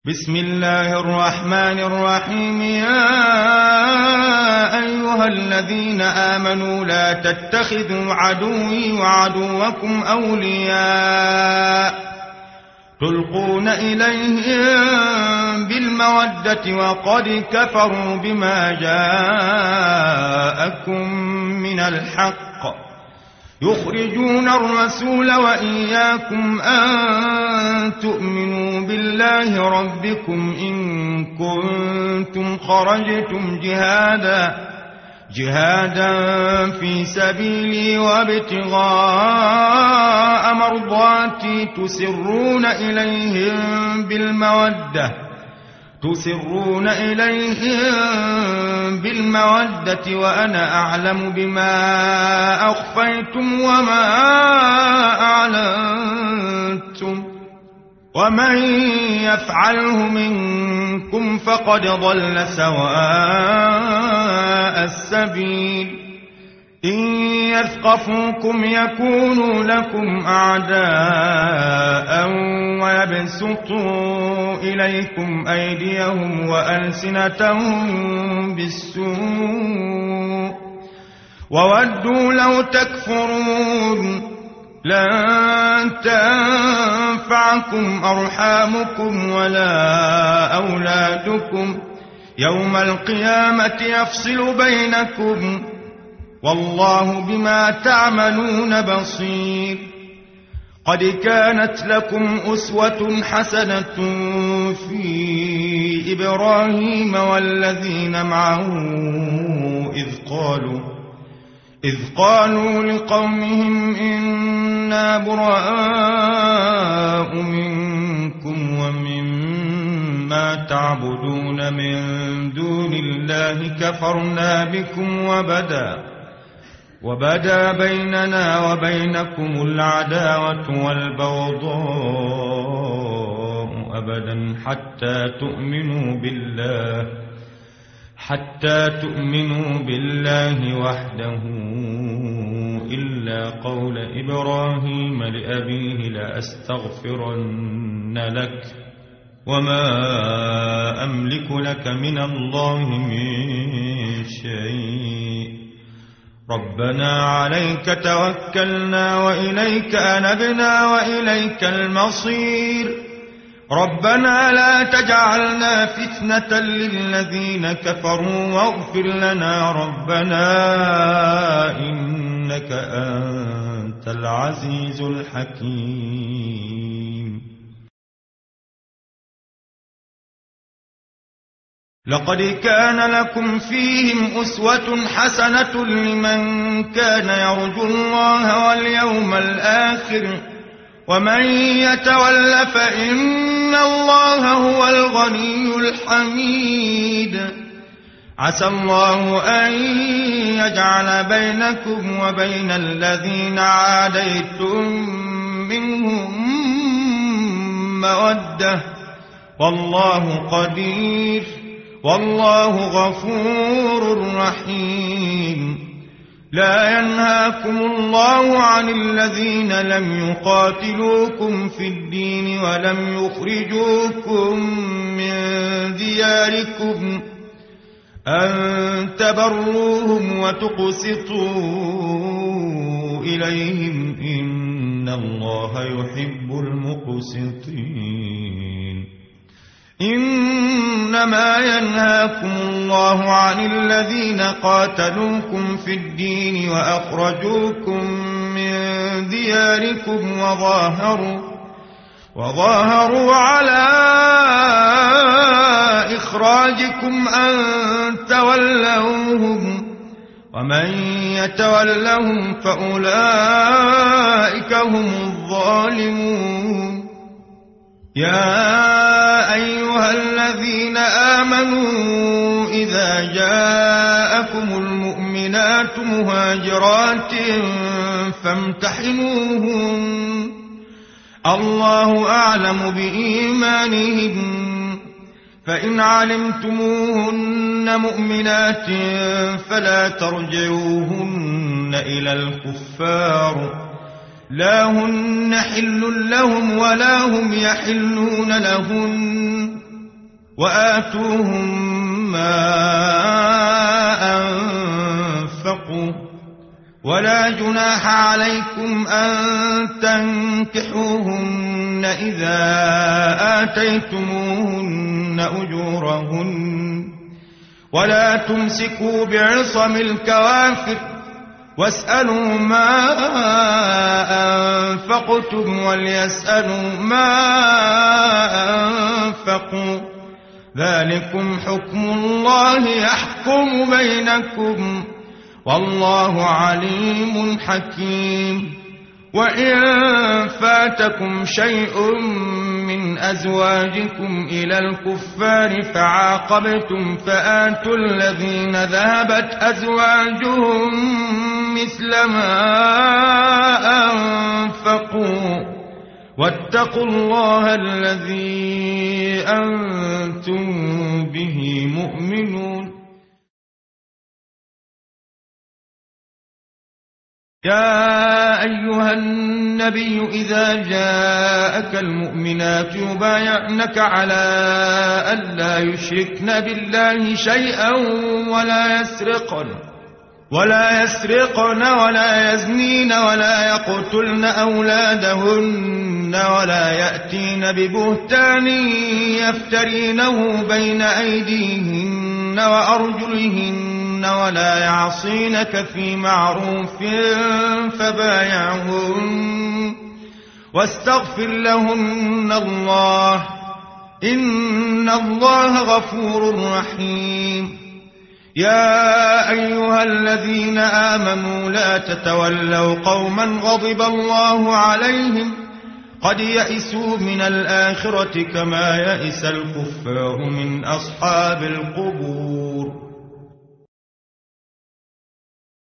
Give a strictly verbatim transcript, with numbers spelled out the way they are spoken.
بسم الله الرحمن الرحيم. يا أيها الذين آمنوا لا تتخذوا عدوي وعدوكم أولياء تلقون إليهم بالمودة وقد كفروا بما جاءكم من الحق يخرجون الرسول وإياكم أن تؤمنوا بالله ربكم إن كنتم خرجتم جهادا جهادا في سبيلي وابتغاء مرضاتي تسرون إليهم بالمودة تسرون إليهم بالمودة وأنا أعلم بما أخفيتم وما أعلنتم ومن يفعله منكم فقد ضل سواء السبيل. إن يثقفوكم يكونوا لكم أعداء ويبسطوا إليكم أيديهم وألسنتهم بالسوء وودوا لو تكفرون. لن تنفعكم أرحامكم ولا أولادكم يوم القيامة يفصل بينكم والله بما تعملون بصير. قد كانت لكم أسوة حسنة في إبراهيم والذين معه إذ قالوا إذ قالوا لقومهم إنا براء منكم ومما تعبدون من دون الله كفرنا بكم وبدا وبدا بيننا وبينكم العداوة والبغضاء أبدا حتى تؤمنوا بالله حتى تؤمنوا بالله وحده إلا قول إبراهيم لأبيه لأستغفرن لك وما أملك لك من الله من شيء ربنا عليك توكلنا وإليك أنبنا وإليك المصير. ربنا لا تجعلنا فتنة للذين كفروا واغفر لنا ربنا إنك أنت العزيز الحكيم. لقد كان لكم فيهم أسوة حسنة لمن كان يرجو الله واليوم الآخر ومن يتول فإن الله هو الغني الحميد. عسى الله أن يجعل بينكم وبين الذين عاديتم منهم مودة والله قدير والله غفور رحيم. لا ينهاكم الله عن الذين لم يقاتلوكم في الدين ولم يخرجوكم من دياركم أن تبروهم وتقسطوا إليهم إن الله يحب المقسطين. إنما ينهاكم الله عن الذين قاتلوكم في الدين وأخرجوكم من دياركم وظاهروا وظاهروا على إخراجكم أن تولوهم ومن يتولهم فأولئك هم الظالمون. يا أيها الذين آمنوا إذا جاءكم المؤمنات مهاجرات فامتحنوهن الله أعلم بإيمانهن فإن علمتموهن مؤمنات فلا ترجعوهن إلى الكفار لا هن حل لهم ولا هم يحلون لهن وآتوهم ما أنفقوا ولا جناح عليكم أن تنكحوهن إذا آتيتموهن أجورهن ولا تمسكوا بعصم الكوافر واسألوا ما أنفقتم وليسألوا ما أنفقوا ذلكم حكم الله يحكم بينكم والله عليم حكيم. وإن فاتكم شيء من أزواجكم إلى الكفار فعاقبتم فآتوا الذين ذهبت أزواجهم مثل ما أنفقوا واتقوا الله الذي أنتم به مؤمنون. يا أيها النبي إذا جاءك المؤمنات يبايعنك على ألا يشركن بالله شيئا ولا يسرقن ولا يسرقن ولا يزنين ولا يقتلن أولادهن ولا يأتين ببهتان يفترينه بين أيديهن وأرجلهن ولا يعصينك في معروف فبايعهن واستغفر لهن الله إن الله غفور رحيم. يا أيها الذين آمنوا لا تتولوا قوما غضب الله عليهم قد يئسوا من الآخرة كما يئس الكفار من أصحاب القبور.